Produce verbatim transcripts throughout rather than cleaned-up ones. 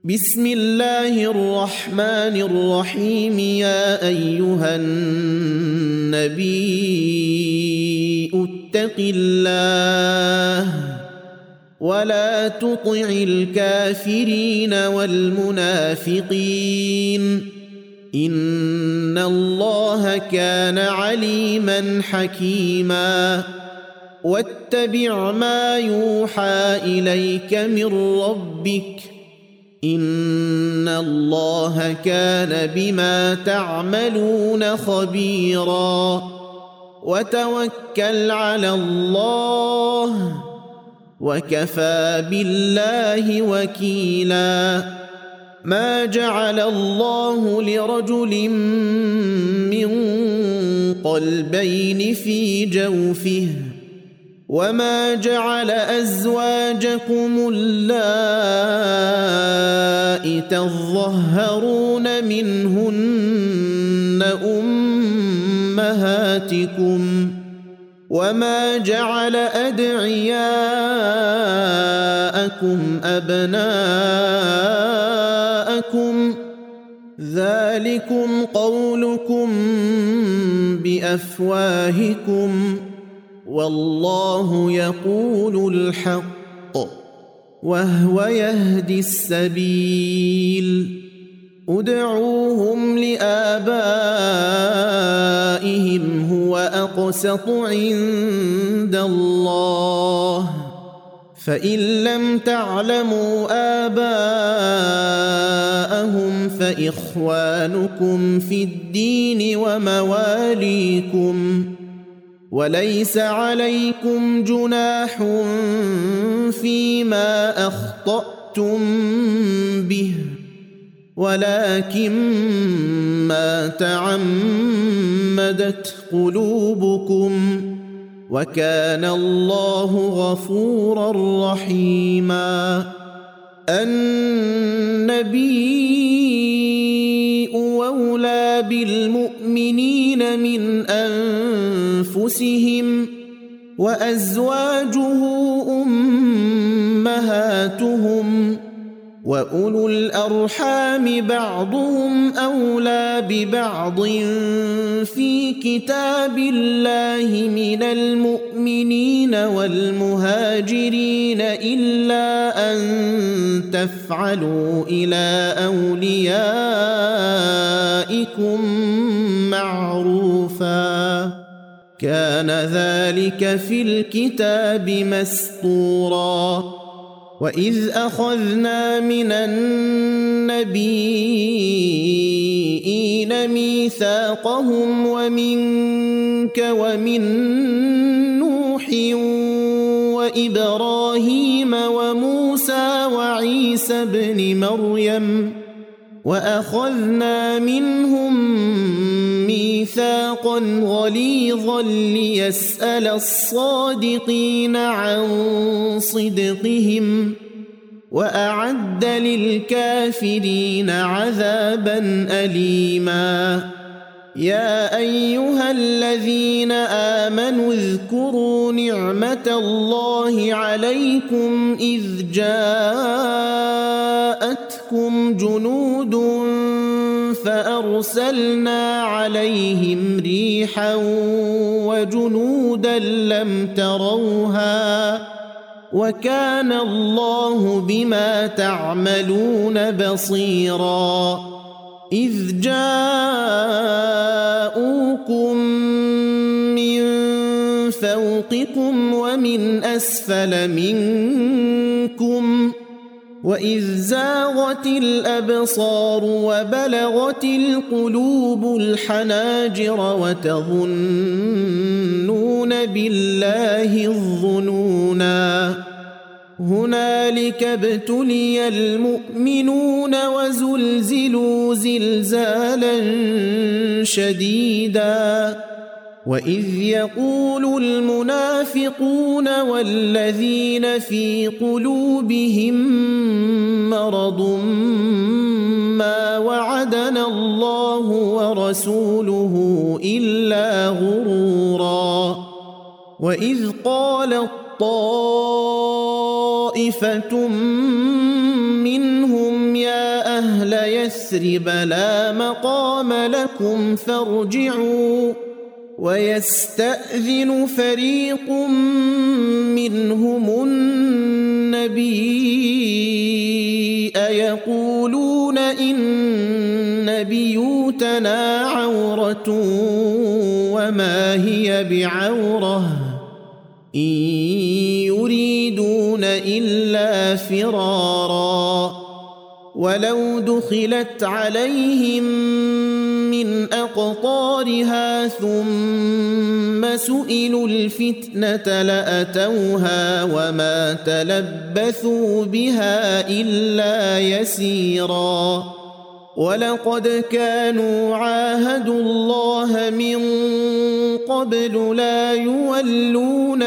بسم الله الرحمن الرحيم. يا أيها النبي اتق الله ولا تطع الكافرين والمنافقين إن الله كان عليما حكيما. واتبع ما يوحى إليك من ربك إن الله كان بما تعملون خبيرا. وتوكل على الله وكفى بالله وكيلا. ما جعل الله لرجل من قلبين في جوفه وما جعل أزواجكم اللائي تظهرون منهن أمهاتكم وما جعل أدعياءكم أبناءكم ذلكم قولكم بأفواهكم والله يقول الحق وهو يهدي السبيل. ادعوهم لآبائهم هو أقسط عند الله فإن لم تعلموا آباءهم فإخوانكم في الدين ومواليكم وليس عليكم جناح فيما أخطأتم به ولكن ما تعمدت قلوبكم وكان الله غفورا رحيما. النبي أولى بالمؤمنين من أنفسهم وأزواجه أمهاتهم وأولو الأرحام بعضهم أولى ببعض في كتاب الله من المؤمنين والمهاجرين إلا أن تفعلوا إلى أوليائكم معروفا كان ذلك في الكتاب مسطورا. وإذ أخذنا من النبيين ميثاقهم ومنك ومن نوح وإبراهيم وموسى وعيسى ابن مريم وأخذنا منهم ميثاقا غليظا ليسأل الصادقين عن صدقهم وأعد للكافرين عذابا أليما. يا أيها الذين آمنوا اذكروا نعمة الله عليكم إذ جاءتكم جنود فأرسلنا عليهم ريحا وجنودا لم تروها وكان الله بما تعملون بصيرا. إذ جاءوكم من فوقكم ومن أسفل منكم وإذ زاغت الأبصار وبلغت القلوب الحناجر وتظنون بالله الظنونا هنالك ابتلي المؤمنون وزلزلوا زلزالا شديدا. وإذ يقول المنافقون والذين في قلوبهم مرض ما وعدنا الله ورسوله إلا غرورا. وإذ قالت طائفة منهم يا يثرب لا مقام لكم فارجعوا ويستأذن فريق منهم النبي يقولون إن بيوتنا عورة وما هي بعورة إن يريدون إلا فرارا ولو دخلت عليهم من أقطارها ثم سئلوا الفتنة لأتوها وما تلبثوا بها إلا يسيرا ولقد كانوا عاهدوا الله من قبل لا يولون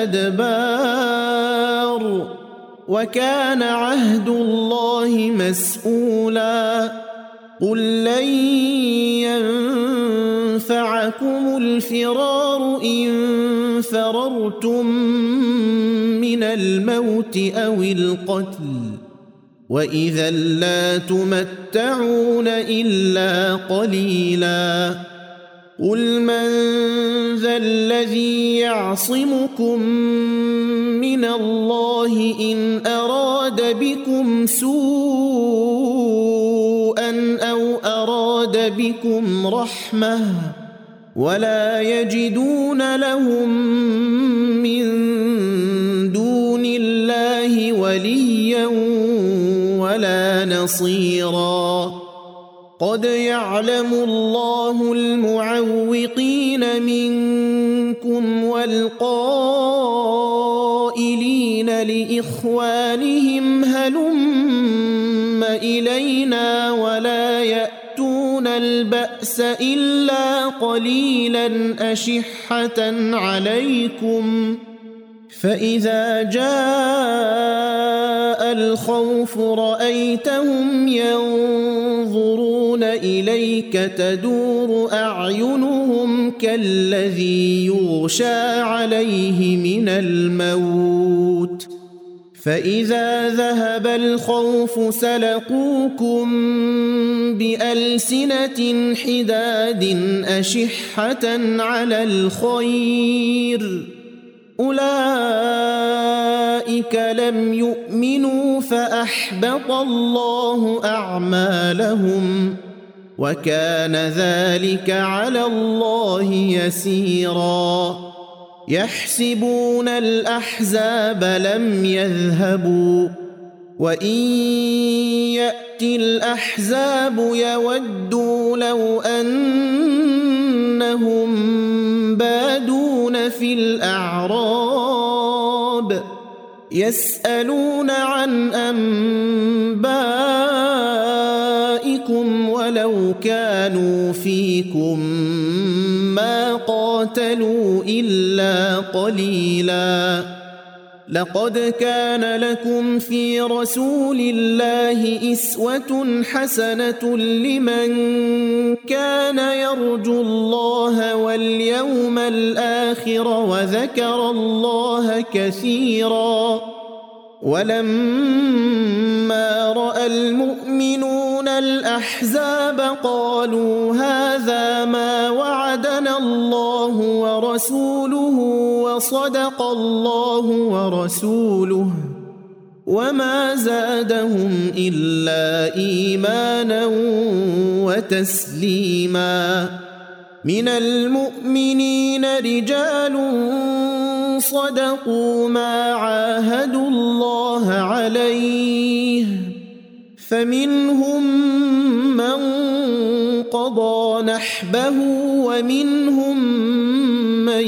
الأدبار وكان عهد الله مسؤولا قل لن ينفعكم الفرار إن فررتم من الموت أو القتل وإذا لا تمتعون إلا قليلا قل من ذا الذي يعصمكم من الله إن أراد بكم سوءا أو أراد بكم رحمة ولا يجدون لهم من دون الله وليا ولا نصيرا قد يعلم الله المعوقين منكم والقائلين لإخوانهم هلم إلينا ولا يأتون البأس إلا قليلا أشحة عليكم فإذا جاء الخوف رأيتهم ينظرون إليك تدور أعينهم كالذي يغشى عليه من الموت فإذا ذهب الخوف سلقوكم بألسنة حداد أشحة على الخير أولئك لم يؤمنوا فأحبط الله أعمالهم وكان ذلك على الله يسيرا يحسبون الأحزاب لم يذهبوا وإن يأتي الأحزاب يودوا لو أنهم بادون في الأعراب يسألون عن أنبائكم ولو كانوا فيكم ما قاتلوا إلا قليلا لقد كان لكم في رسول الله أسوة حسنة لمن كان يرجو الله واليوم الآخر وذكر الله كثيرا ولما رأى المؤمنون الأحزاب قالوا هذا ما وعدنا الله ورسوله وصدق الله ورسوله وما زادهم إلا إيمانا وتسليما من المؤمنين رجال صدقوا ما عاهدوا الله عليه فمنهم من قضى نحبه ومنهم من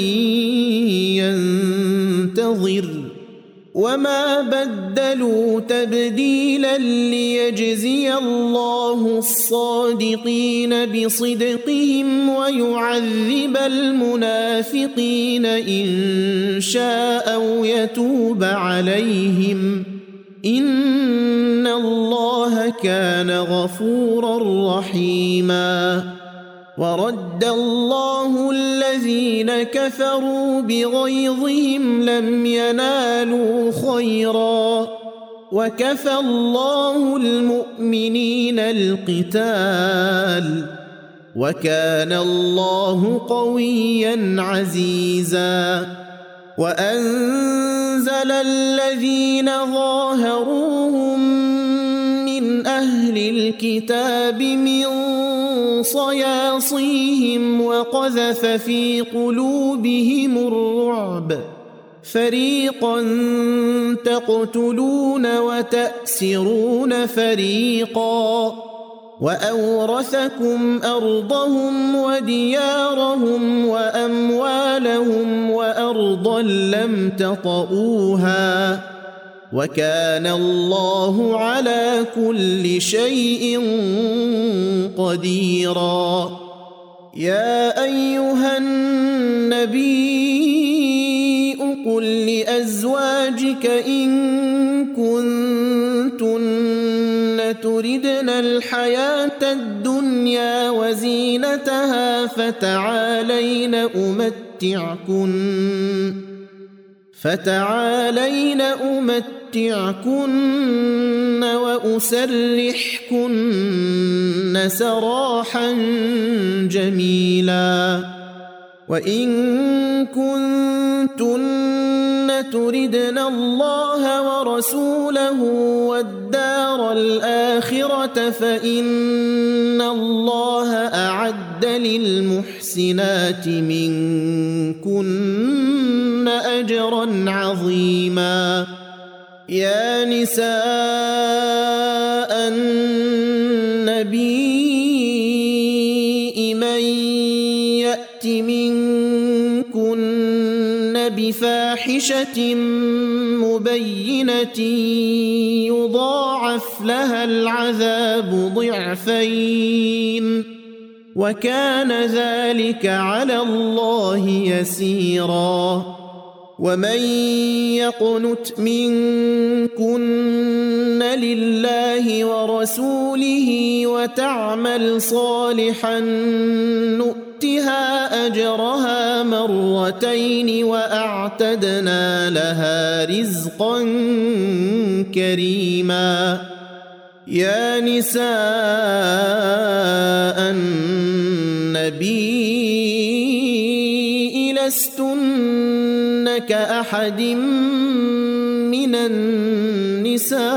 ينتظر وما بدلوا تبديلا ليجزي الله الصادقين بصدقهم ويعذب المنافقين إن شاء أو يتوب عليهم إن الله كان غفورا رحيما ورد الله الذين كفروا بغيظهم لم ينالوا خيرا وكفى الله المؤمنين القتال وكان الله قويا عزيزا وأنزل الذين ظاهروهم من أهل الكتاب من صياصيهم وقذف في قلوبهم الرعب فريقا تقتلون وتأسرون فريقا وأورثكم أرضهم وديارهم وأموالهم وأرضا لم تطئوها وكان الله على كل شيء قديرا يا أيها النبي قل لأزواجك إن كنتن تردن الحياة الدنيا وزينتها فتعالين أمتعكن فتعالين أمتعكن وأسرحكن سراحا جميلا وإن كنتن تردن الله ورسوله والدار الآخرة فإن الله أعد للمحسنات منكن أجرا عظيما يا نساء النبي من يأت منكن بفاحشة مبينة يضاعف لها العذاب ضعفين وكان ذلك على الله يسيرا ومن يقنت منكن لله ورسوله وتعمل صالحا نؤتها أجرها مرتين وأعتدنا لها رزقا كريما يا نساء النبي لستن كأحد من النساء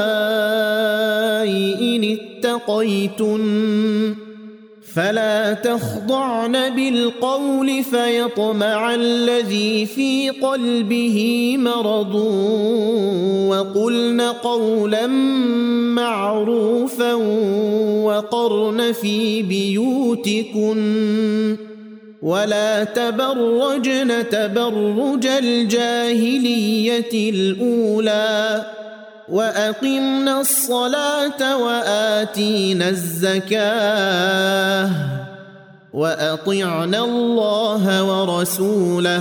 إن اتقيتن فلا تخضعن بالقول فيطمع الذي في قلبه مرض وقلن قولا معروفا وقرن في بيوتكن ولا تبرجن تبرج الجاهلية الأولى وأقمنا الصلاة وآتينا الزكاة وأطعنا الله ورسوله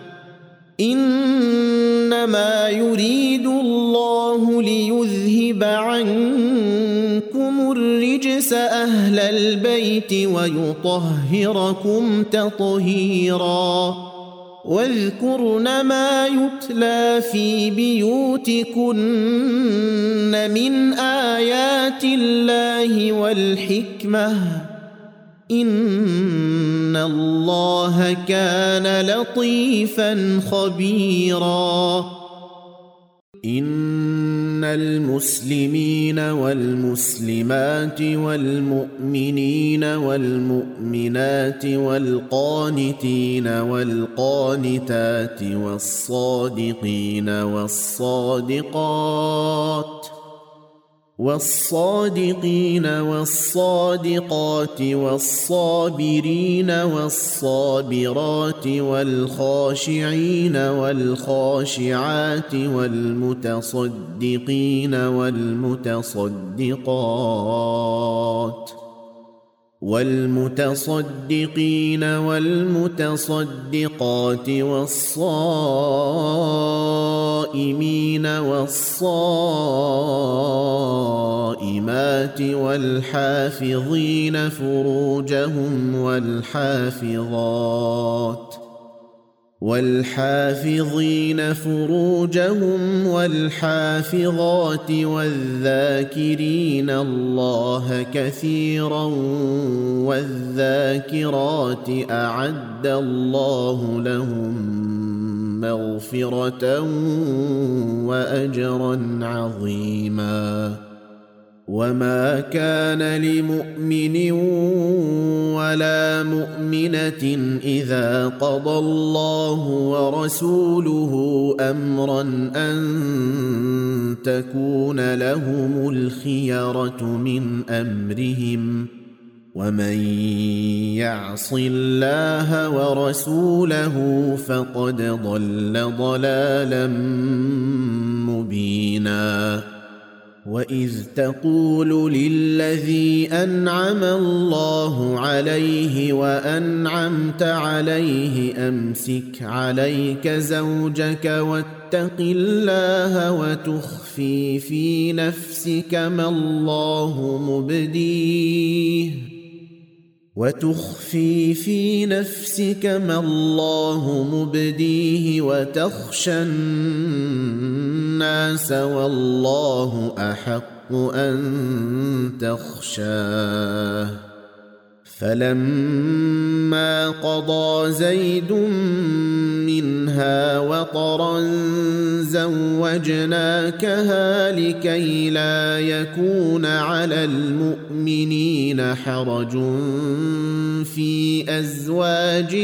إنما يريد الله ليذهب عنكم الرجس أهل البيت ويطهركم تطهيرا واذكرن ما يتلى في بيوتكن من آيات الله والحكمة إن الله كان لطيفا خبيرا إن المسلمين والمسلمات والمؤمنين والمؤمنات والقانتين والقانتات والصادقين والصادقات والصادقين والصادقات والصابرين والصابرات والخاشعين والخاشعات والمتصدقين والمتصدقات والمتصدقين والمتصدقات والصائمين والصائمات والحافظين فروجهم والحافظات والحافظين فروجهم والحافظات والذاكرين الله كثيرا والذاكرات أعد الله لهم مغفرة وأجرا عظيما. وما كان لمؤمن ولا مؤمنة إذا قضى الله ورسوله أمرا أن تكون لهم الخيرة من أمرهم ومن يعص الله ورسوله فقد ضل ضلالا مبينا. وإذ تقول للذي أنعم الله عليه وأنعمت عليه أمسك عليك زوجك واتق الله وتخفي في نفسك ما الله مبديه وتخفي في نفسك ما الله مبديه وتخشى الناس والله أحق أن تخشاه. فلما قضى زيد منها وطرا زوجناكها لكي لا يكون على المؤمنين حرج في أزواج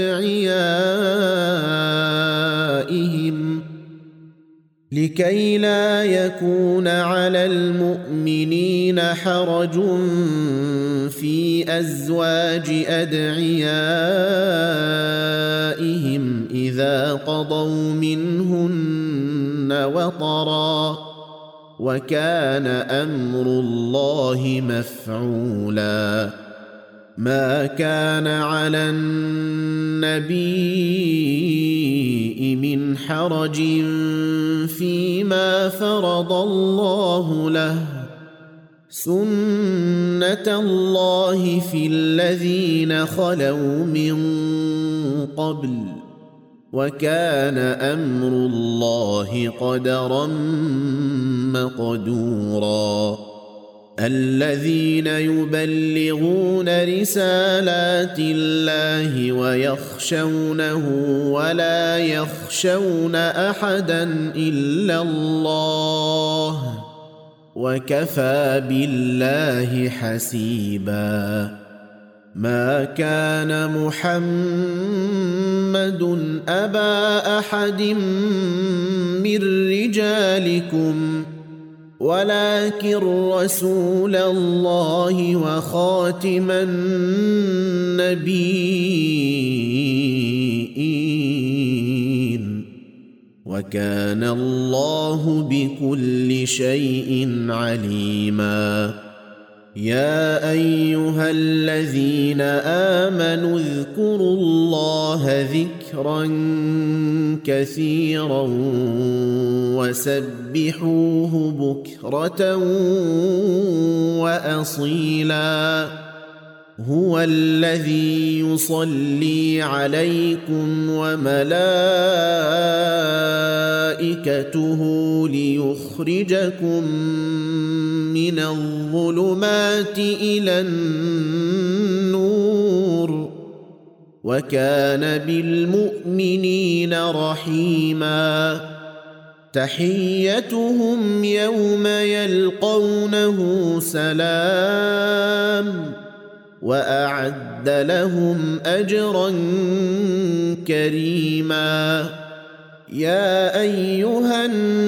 أدعيائهم لكي لا يكون على المؤمنين حرج في أزواج أدعيائهم إذا قضوا منهن وطرا وكان أمر الله مفعولا. ما كان على النبي من حرج فيما فرض الله له سنة الله في الذين خلوا من قبل وكان أمر الله قدرا مقدورا. الذين يبلغون رسالات الله ويخشونه ولا يخشون أحدا إلا الله وكفى بالله حسيبا. ما كان محمد أبا أحد من رجالكم ولكن رسول الله وخاتم النبيين وكان الله بكل شيء عليما. يا أيها الذين آمنوا اذكروا الله ذكرا كثيرا وسبحوه بكرة وأصيلا. هو الذي يصلي عليكم وملائكته ليخرجكم من الظلمات إلى النور وكان بالمؤمنين رحيما. تحيتهم يوم يلقونه سلام وأعد لهم أجرا كريما. يا أيها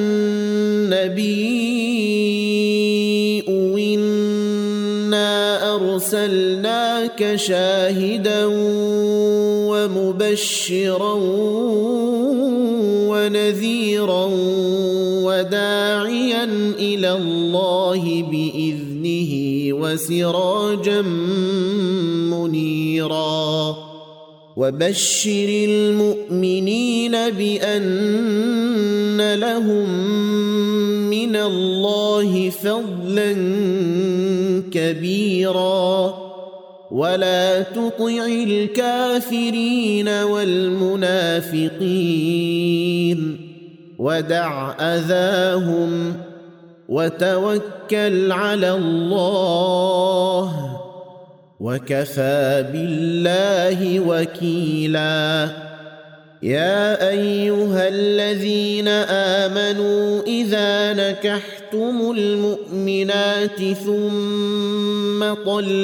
النبي إنا أرسلناك شاهدا ومبشرا ونذيرا وداعيا إلى الله بإذنه وسراجا منيرا. وبشر المؤمنين بأن لهم من الله فضلا كبيرا ولا تطع الكافرين والمنافقين ودع أذاهم وتوكل على الله وكفى بالله وكيلا. يا أيها الذين آمنوا إذا نكحتم المؤمنات ثم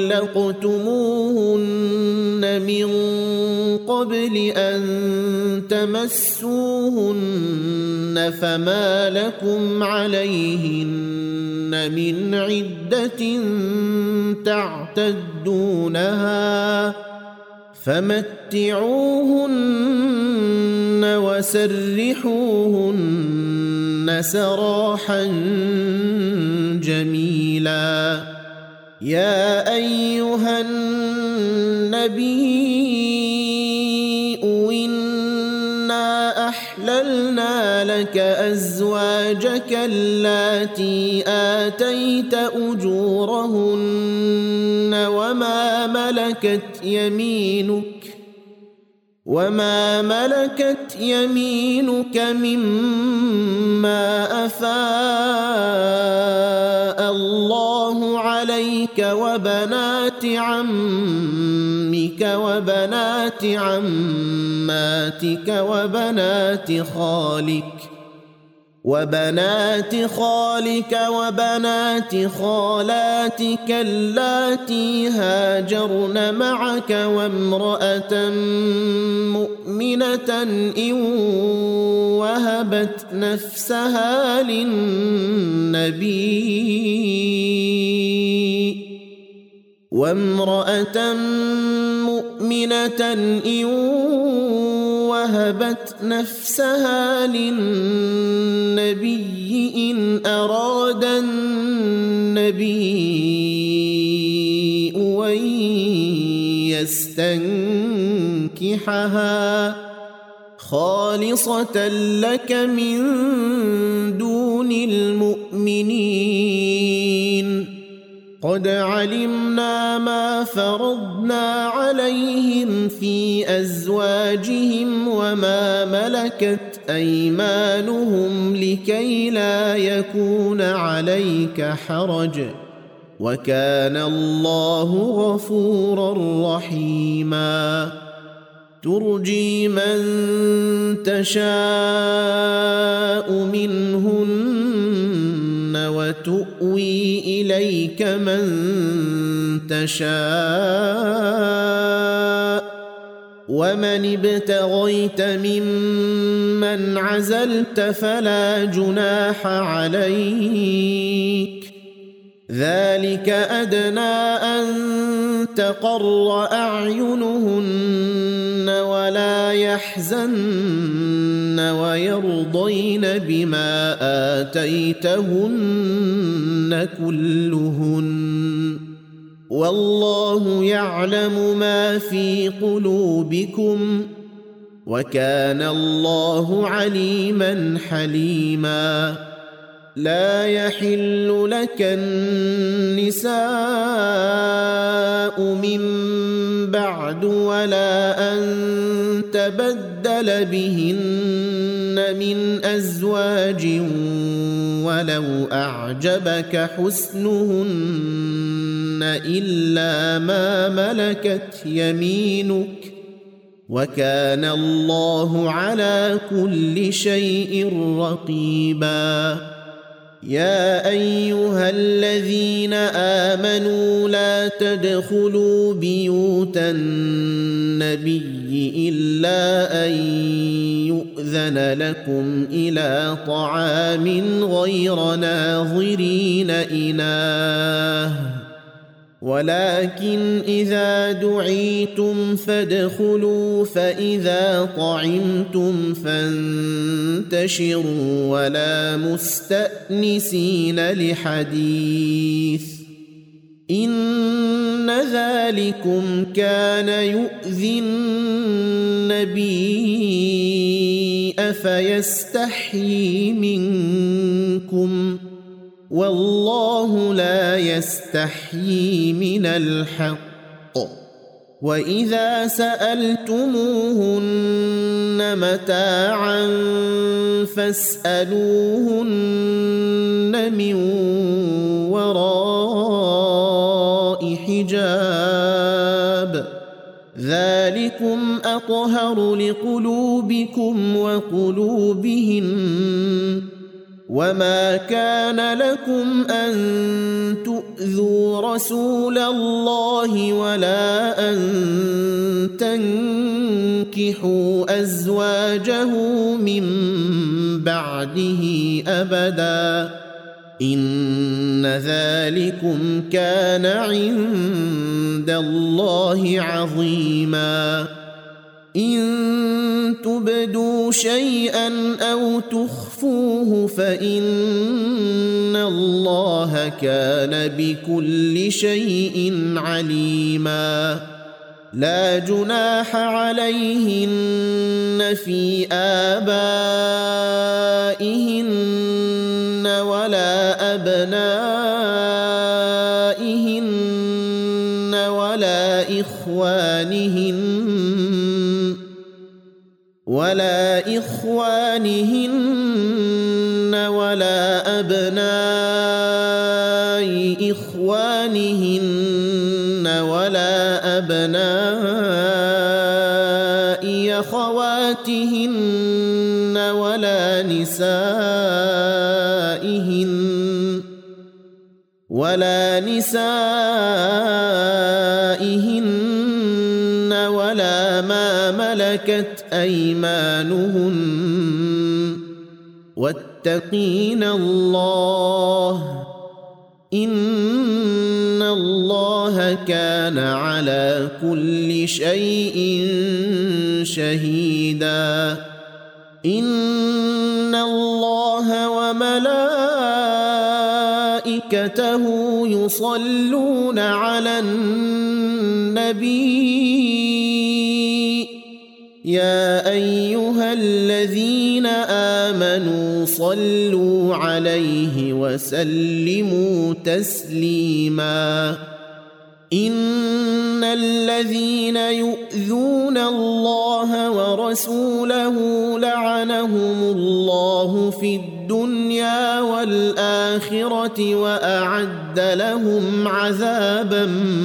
طلقتموهن من قبل أن تمسوهن فما لكم عليهن من عدة تعتدونها فمتعوهن وسرحوهن سراحا جميلا. يا أيها النبي إنا أحللنا لك أزواجك اللاتي آتيت أجورهن وما ملكت يمينك وما ملكت يمينك مما أفاء الله عليك وبنات عمك وبنات عماتك وبنات خالك وبنات خالك وبنات خالاتك اللاتي هاجرن معك وامرأة مؤمنة إن وهبت نفسها للنبي وامرأة مؤمنة إن وهبت نفسها للنبي إن أراد النبي أن يستنكحها خالصة لك من دون المؤمنين. قد علمنا ما فرضنا عليهم في أزواجهم وما ملكت أيمانهم لكي لا يكون عليك حرج وكان الله غفورا رحيما. ترجي من تشاء منهن وتؤوي إليك من تشاء ومن ابتغيت ممن عزلت فلا جناح عليك ذلك أدنى أن تقر أعينهن ولا يحزن ويرضين بما آتيتهن كلهن والله يعلم ما في قلوبكم وكان الله عليما حليما. لا يحل لك النساء من بعد ولا أن تبدل بهن من أزواج ولو أعجبك حسنهن إلا ما ملكت يمينك وكان الله على كل شيء رقيبا. يا أيها الذين آمنوا لا تدخلوا بيوت النبي إلا أن يؤذن لكم إلى طعام غير ناظرين إناه ولكن إذا دعيتم فادخلوا فإذا طعمتم فانتشروا ولا مستأنسين لحديث إن ذلكم كان يؤذي النبي فيستحيي منكم والله لا يستحيي من الحق وإذا سألتموهن متاعا فاسألوهن من وراء حجاب ذلكم أطهر لقلوبكم وقلوبهم وما كان لكم أن تؤذوا رسول الله ولا أن تنكحوا أزواجه من بعده أبدا إن ذلكم كان عند الله عظيما إن تبدوا شيئا أو تخفوه فإن الله كان بكل شيء عليما لا جناح عليهن في آبائهن ولا أبنائهن ولا إخوانهن ولا إخوانهن ولا أبناء إخوانهن ولا أبناء أخواتهن ولا نسائهن ولا نسائهن ولا ما ملكت أيمانهن واتقين الله إن الله كان على كل شيء شهيدا إن الله وملائكته يصلون على النبي يا أيها الذين آمنوا صلوا عليه وسلموا تسليما إن الذين يؤذون الله ورسوله لعنهم الله في الدنيا والآخرة وأعد لهم عذابا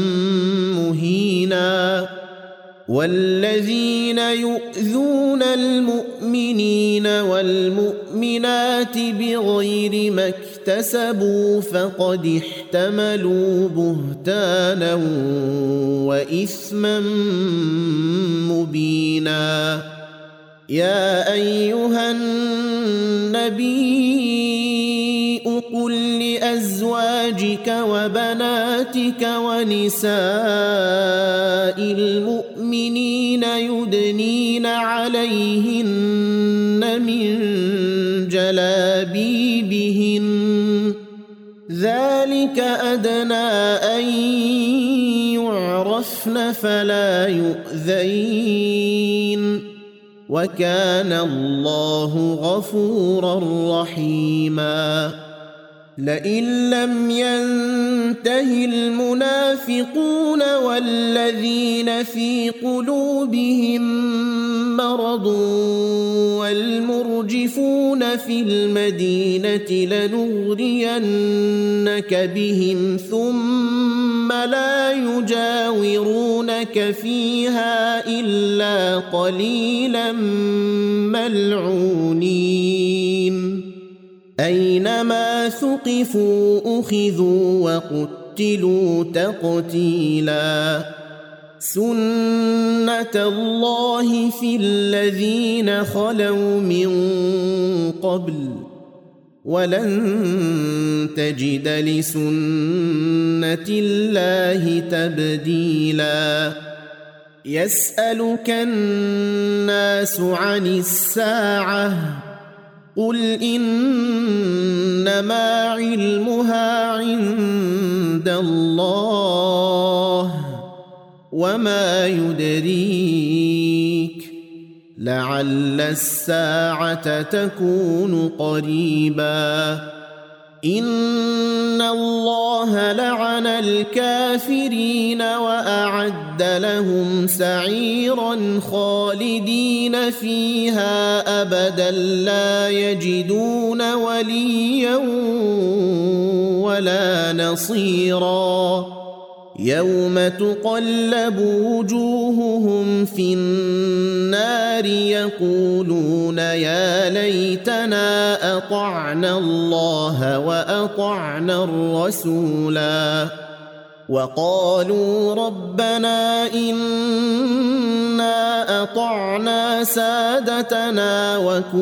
مهينا والذين يؤذون المؤمنين والمؤمنات بغير ما اكتسبوا فقد احتملوا بهتانا وإثما مبينا يا أيها النبي قل لأزواجك وبناتك ونساء المؤمنين يدنين عليهن من جلابيبهن ذلك أدنى أن يعرفن فلا يؤذين وكان الله غفورا رحيما لئن لم ينته المنافقون والذين في قلوبهم مرض والمرجفون في المدينة لنغرينك بهم ثم لا يجاورونك فيها إلا قليلا ملعونين أينما ثقفوا أخذوا وقتلوا تقتيلا سنة الله في الذين خلوا من قبل ولن تجد لسنة الله تبديلا يسألك الناس عن الساعة قل إنما علمها عند الله وما يدريك لعل الساعة تكون قريبا إن الله لعن الكافرين وأعد لهم سعيرا خالدين فيها أبدا لا يجدون وليا ولا نصيرا يوم تقلب وجوههم في النار يقولون يا ليتنا أطعنا الله وأطعنا الرسولا وقالوا ربنا إنا أطعنا سادتنا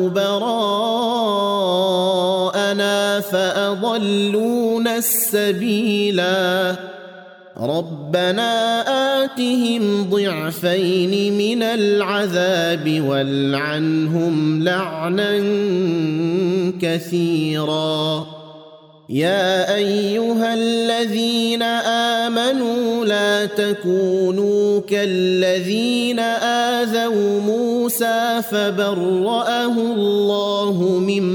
وكبراءنا فأضلونا السبيلا ربنا آتهم ضعفين من العذاب والعنهم لعنا كثيرا يا أيها الذين آمنوا لا تكونوا كالذين آذوا موسى فبرأه الله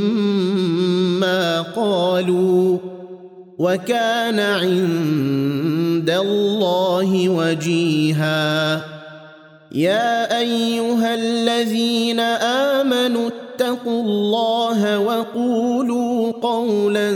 مما قالوا وكان عند الله وجيها يا أيها الذين آمنوا اتقوا الله وقولوا قولا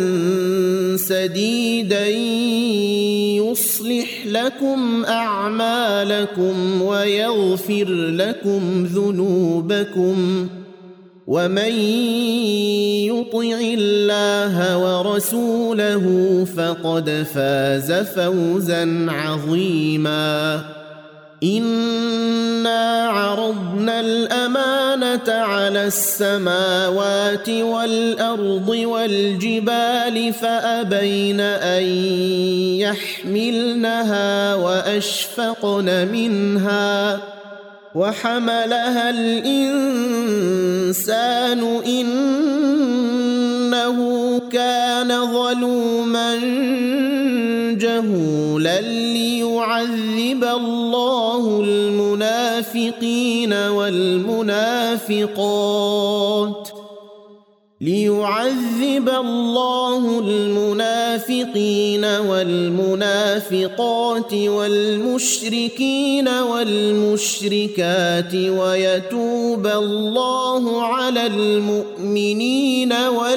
سديدا يصلح لكم أعمالكم ويغفر لكم ذنوبكم ومن يطع الله ورسوله فقد فاز فوزا عظيما إنا عرضنا الأمانة على السماوات والأرض والجبال فأبين أن يحملنها وأشفقن منها وحملها الإنسان إنه كان ظلوما جهولا ليعذب الله المنافقين والمنافقات ليعذب الله المنافقين والمنافقات والمشركين والمشركات ويتوب الله على المؤمنين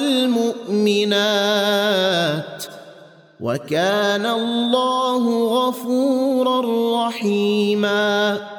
والمؤمنات وكان الله غفورا رحيما